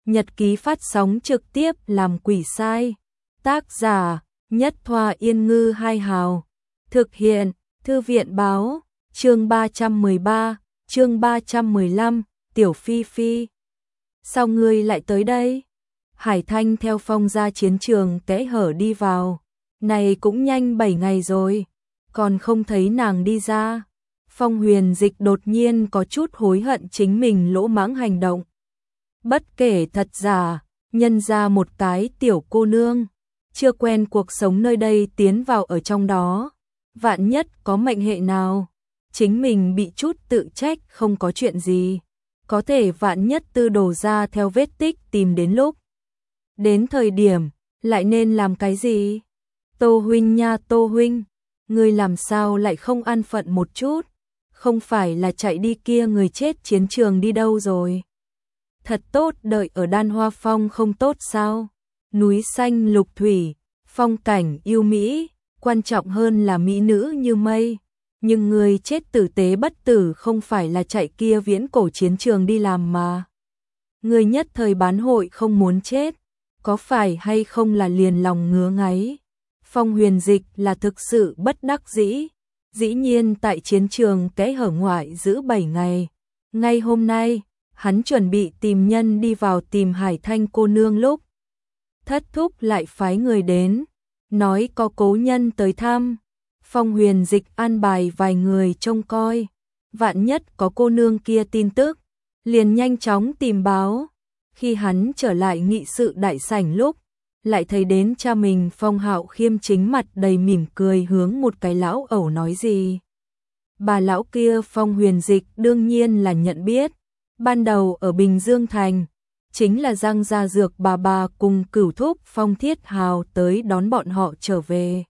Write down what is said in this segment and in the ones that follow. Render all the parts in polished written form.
nhật ký phát sóng trực tiếp làm quỷ sai. Tác giả, Nhất Thoa Yên Ngư Hai Hào. Thực hiện, Thư viện báo, chương 313, chương 315, Tiểu Phi Phi. Sao ngươi lại tới đây? Hải Thanh theo Phong ra chiến trường kẽ hở đi vào. Này cũng nhanh 7 ngày rồi, còn không thấy nàng đi ra. Phong Huyền Dịch đột nhiên có chút hối hận chính mình lỗ mãng hành động. Bất kể thật giả, nhân ra một cái tiểu cô nương, chưa quen cuộc sống nơi đây tiến vào ở trong đó. Vạn nhất có mệnh hệ nào, chính mình bị chút tự trách không có chuyện gì. Có thể vạn nhất tư đổ ra theo vết tích tìm đến lúc. Đến thời điểm, lại nên làm cái gì? Tô huynh nha Tô huynh, ngươi làm sao lại không an phận một chút? Không phải là chạy đi kia người chết chiến trường đi đâu rồi? Thật tốt đợi ở Đan Hoa Phong không tốt sao? Núi xanh lục thủy, phong cảnh yêu mỹ, quan trọng hơn là mỹ nữ như mây. Nhưng người chết tử tế bất tử không phải là chạy kia viễn cổ chiến trường đi làm mà. Người nhất thời bán hội không muốn chết, có phải hay không là liền lòng ngứa ngáy? Phong Huyền Dịch là thực sự bất đắc dĩ. Dĩ nhiên tại chiến trường kẽ hở ngoại giữ 7 ngày. Ngay hôm nay, hắn chuẩn bị tìm nhân đi vào tìm Hải Thanh cô nương lúc. Thất thúc lại phái người đến, nói có cố nhân tới thăm. Phong Huyền Dịch an bài vài người trông coi. Vạn nhất có cô nương kia tin tức, liền nhanh chóng tìm báo. Khi hắn trở lại nghị sự đại sảnh lúc, lại thấy đến cha mình Phong Hạo Khiêm chính mặt đầy mỉm cười hướng một cái lão ẩu nói gì. Bà lão kia Phong Huyền Dịch đương nhiên là nhận biết. Ban đầu ở Bình Dương Thành, chính là Giang Gia Dược bà cùng cửu thúc Phong Thiết Hào tới đón bọn họ trở về.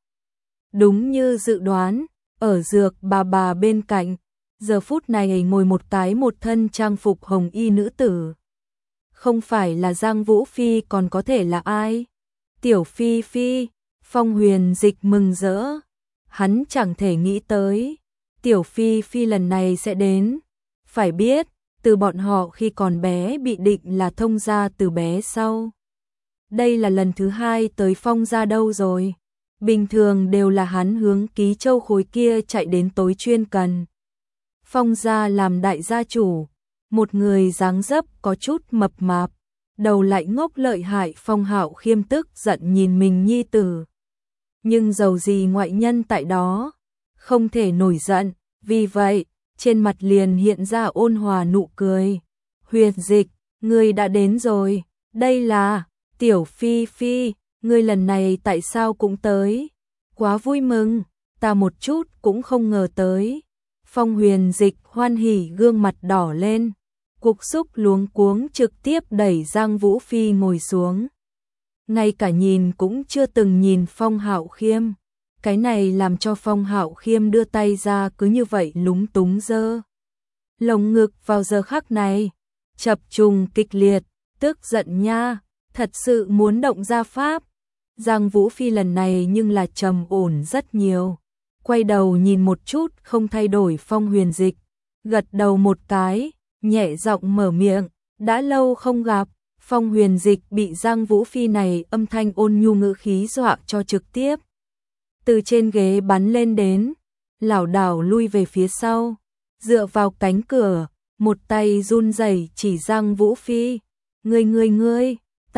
Đúng như dự đoán, ở Dược bà bên cạnh, giờ phút này ngồi một thân trang phục hồng y nữ tử. Không phải là Giang Vũ Phi còn có thể là ai? Tiểu Phi Phi, Phong Huyền Dịch mừng rỡ. Hắn chẳng thể nghĩ tới, Tiểu Phi Phi lần này sẽ đến. Phải biết, từ bọn họ khi còn bé bị định là thông gia từ bé sau. Đây là lần thứ 2 tới Phong gia đâu rồi. Bình thường đều là hắn hướng Ký Châu khối kia chạy đến tối chuyên cần. Phong gia làm đại gia chủ, một người dáng dấp có chút mập mạp, đầu lại ngốc lợi hại. Phong Hạo Khiêm tức giận nhìn mình nhi tử. Nhưng dầu gì ngoại nhân tại đó, không thể nổi giận, vì vậy, trên mặt liền hiện ra ôn hòa nụ cười. Huyền Dịch, ngươi đã đến rồi, đây là Tiểu Phi Phi, ngươi lần này tại sao cũng tới? Quá vui mừng, ta một chút cũng không ngờ tới. Phong Huyền Dịch hoan hỉ gương mặt đỏ lên, cục xúc luống cuống trực tiếp đẩy Giang Vũ Phi ngồi xuống. Ngay cả nhìn cũng chưa từng nhìn Phong Hạo Khiêm. Cái này làm cho Phong Hạo Khiêm đưa tay ra cứ như vậy lúng túng giơ lồng ngực vào giờ khắc này, chập trùng kịch liệt, tức giận nha, thật sự muốn động ra pháp. Giang Vũ Phi lần này nhưng là trầm ổn rất nhiều, quay đầu nhìn một chút không thay đổi Phong Huyền Dịch, gật đầu một cái, nhẹ giọng mở miệng, đã lâu không gặp. Phong Huyền Dịch bị Giang Vũ Phi này âm thanh ôn nhu ngữ khí dọa cho trực tiếp từ trên ghế bắn lên đến, lảo đảo lui về phía sau, dựa vào cánh cửa, một tay run rẩy chỉ Giang Vũ Phi. Ngươi,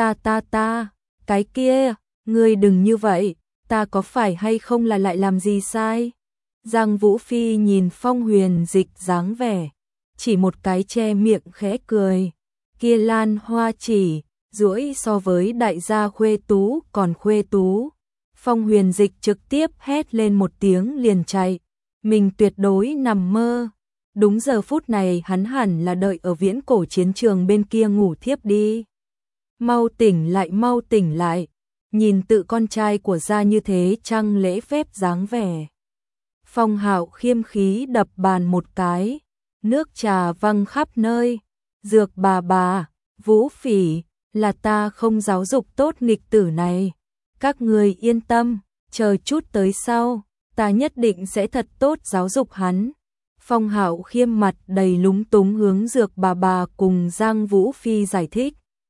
ta, cái kia, ngươi đừng như vậy, ta có phải hay không là lại làm gì sai? Giang Vũ Phi nhìn Phong Huyền Dịch dáng vẻ, chỉ một cái che miệng khẽ cười, kia lan hoa chỉ, duỗi so với đại gia khuê tú còn khuê tú. Phong Huyền Dịch trực tiếp hét lên một tiếng liền chạy, mình tuyệt đối nằm mơ. Đúng giờ phút này hắn hẳn là đợi ở viễn cổ chiến trường bên kia ngủ thiếp đi. Mau tỉnh lại, nhìn tự con trai của gia như thế chăng lễ phép dáng vẻ. Phong Hạo Khiêm khí đập bàn một cái, nước trà văng khắp nơi. Dược bà, Vũ Phỉ, là ta không giáo dục tốt nghịch tử này. Các người yên tâm, chờ chút tới sau, ta nhất định sẽ thật tốt giáo dục hắn. Phong Hạo Khiêm mặt đầy lúng túng hướng Dược bà cùng Giang Vũ Phi giải thích.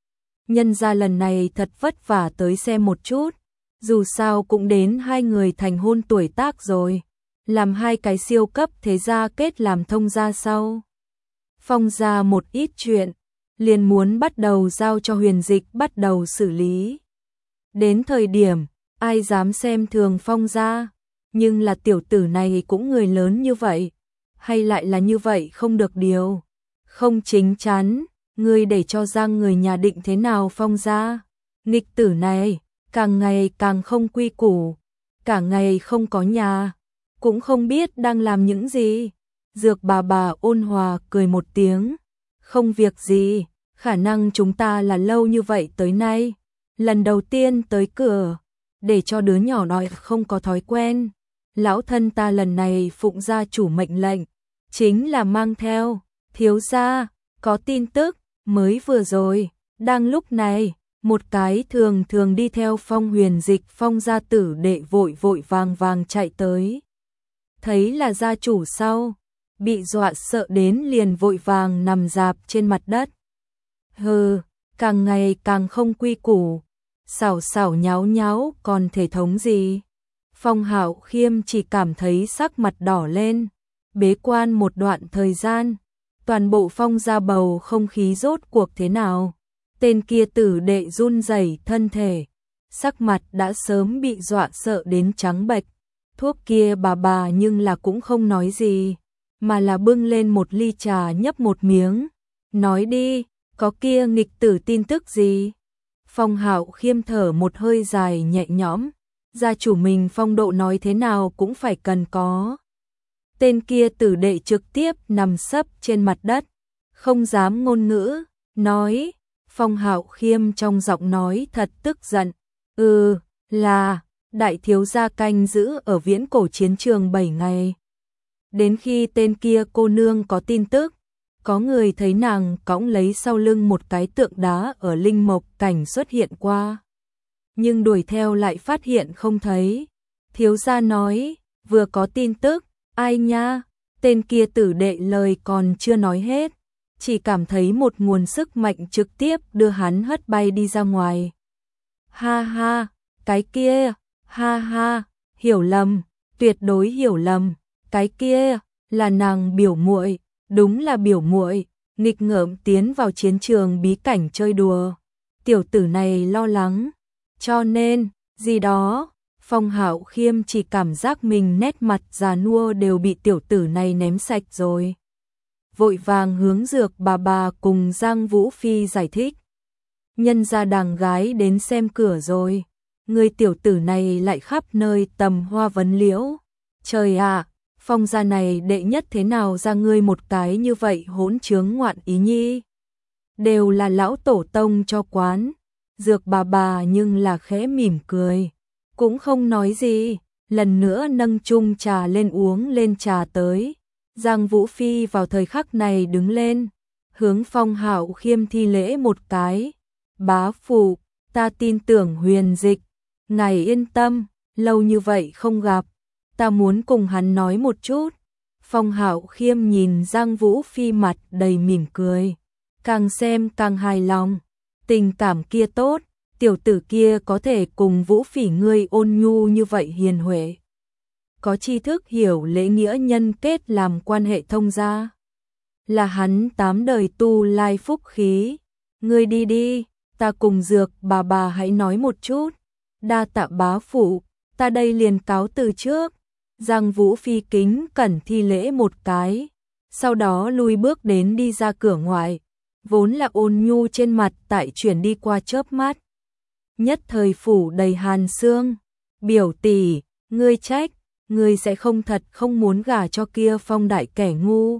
nhân ra lần này thật vất vả tới xem một chút, dù sao cũng đến hai người thành hôn tuổi tác rồi, làm hai cái siêu cấp thế gia kết làm thông gia sau. Phong gia một ít chuyện, liền muốn bắt đầu giao cho Huyền Dịch bắt đầu xử lý. Đến thời điểm, ai dám xem thường Phong gia, nhưng là tiểu tử này cũng người lớn như vậy, hay lại là như vậy không được điều, không chính chắn, ngươi để cho Giang người nhà định thế nào Phong gia, nghịch tử này, càng ngày càng không quy củ, cả ngày không có nhà, cũng không biết đang làm những gì. Dược bà ôn hòa cười một tiếng, không việc gì, khả năng chúng ta là lâu như vậy tới nay, lần đầu tiên tới cửa, để cho đứa nhỏ nói không có thói quen. Lão thân ta lần này phụng gia chủ mệnh lệnh, chính là mang theo, thiếu gia, có tin tức, mới vừa rồi, đang lúc này, một cái thường đi theo Phong Huyền Dịch Phong gia tử đệ vội vàng chạy tới. Thấy là gia chủ sau, bị dọa sợ đến liền vội vàng nằm rạp trên mặt đất. Hừ, càng ngày càng không quy củ, xảo nháo còn thể thống gì. Phong Hạo Khiêm chỉ cảm thấy sắc mặt đỏ lên, bế quan một đoạn thời gian, toàn bộ Phong gia bầu không khí rốt cuộc thế nào. Tên kia tử đệ run rẩy thân thể, sắc mặt đã sớm bị dọa sợ đến trắng bệch. Thuốc kia bà nhưng là cũng không nói gì, mà là bưng lên một ly trà nhấp một miếng, nói đi, có kia nghịch tử tin tức gì? Phong Hạo Khiêm thở một hơi dài nhẹ nhõm, gia chủ mình phong độ nói thế nào cũng phải cần có. Tên kia tử đệ trực tiếp nằm sấp trên mặt đất, không dám ngôn ngữ, nói, Phong Hạo Khiêm trong giọng nói thật tức giận, là, đại thiếu gia canh giữ ở viễn cổ chiến trường 7 ngày. Đến khi tên kia cô nương có tin tức, có người thấy nàng cõng lấy sau lưng một cái tượng đá ở linh mộc cảnh xuất hiện qua. Nhưng đuổi theo lại phát hiện không thấy. Thiếu gia nói, vừa có tin tức, ai nha, tên kia tử đệ lời còn chưa nói hết, chỉ cảm thấy một nguồn sức mạnh trực tiếp đưa hắn hất bay đi ra ngoài. Ha ha, cái kia, ha ha, hiểu lầm, tuyệt đối hiểu lầm, cái kia là nàng biểu muội, đúng là biểu muội, nghịch ngợm tiến vào chiến trường bí cảnh chơi đùa. Tiểu tử này lo lắng, cho nên, gì đó, Phong Hạo Khiêm chỉ cảm giác mình nét mặt già nua đều bị tiểu tử này ném sạch rồi. Vội vàng hướng Dược bà cùng Giang Vũ Phi giải thích. Nhân gia đàng gái đến xem cửa rồi, người tiểu tử này lại khắp nơi tầm hoa vấn liễu. Trời ạ, Phong gia này đệ nhất thế nào ra ngươi một cái như vậy hỗn trướng ngoạn ý nhi. Đều là lão tổ tông cho quán. Dược bà nhưng là khẽ mỉm cười, cũng không nói gì, lần nữa nâng chung trà lên uống lên trà tới. Giang Vũ Phi vào thời khắc này đứng lên, hướng Phong Hạo Khiêm thi lễ một cái. Bá phụ, ta tin tưởng Huyền Dịch, ngài yên tâm, lâu như vậy không gặp, ta muốn cùng hắn nói một chút. Phong Hạo Khiêm nhìn Giang Vũ Phi mặt đầy mỉm cười, càng xem càng hài lòng, tình cảm kia tốt, tiểu tử kia có thể cùng Vũ Phỉ ngươi ôn nhu như vậy hiền huệ. Có tri thức hiểu lễ nghĩa nhân kết làm quan hệ thông gia. Là hắn 8 đời tu lai phúc khí. Ngươi đi đi, ta cùng Dược bà hãy nói một chút. Đa tạ bá phụ, ta đây liền cáo từ trước. Giang Vũ Phi kính cẩn thi lễ một cái, sau đó lui bước đến đi ra cửa ngoài, vốn là ôn nhu trên mặt tại chuyển đi qua chớp mắt. Nhất thời phủ đầy hàn sương, biểu tỷ, ngươi trách, ngươi sẽ không thật không muốn gả cho kia Phong đại kẻ ngu.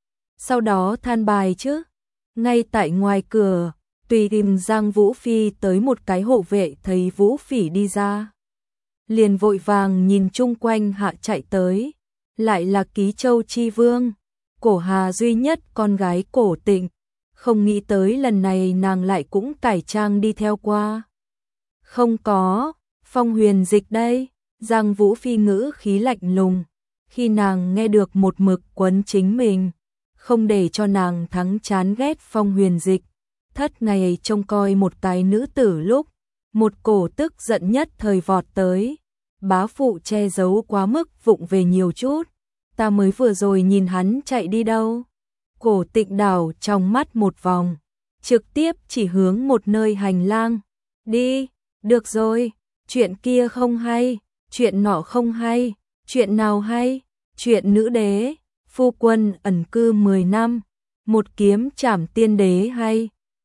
Sau đó than bài chứ, ngay tại ngoài cửa, tùy tìm Giang Vũ Phi tới một cái hộ vệ thấy Vũ Phỉ đi ra. Liền vội vàng nhìn chung quanh hạ chạy tới, lại là Ký Châu Chi Vương, Cổ Hà duy nhất con gái Cổ Tịnh, không nghĩ tới lần này nàng lại cũng cải trang đi theo qua. Không có, Phong Huyền Dịch đây, Giang Vũ Phi ngữ khí lạnh lùng, khi nàng nghe được một mực quấn chính mình, không để cho nàng thắng chán ghét Phong Huyền Dịch, thất ngày trông coi một cái nữ tử lúc, một cổ tức giận nhất thời vọt tới. Bá phụ che giấu quá mức vụng về nhiều chút, ta mới vừa rồi nhìn hắn chạy đi đâu. Cổ Tịnh đảo trong mắt một vòng, trực tiếp chỉ hướng một nơi hành lang. Đi, được rồi, chuyện kia không hay, chuyện nọ không hay, chuyện nào hay, chuyện nữ đế, phu quân ẩn cư 10 năm, một kiếm trảm tiên đế hay.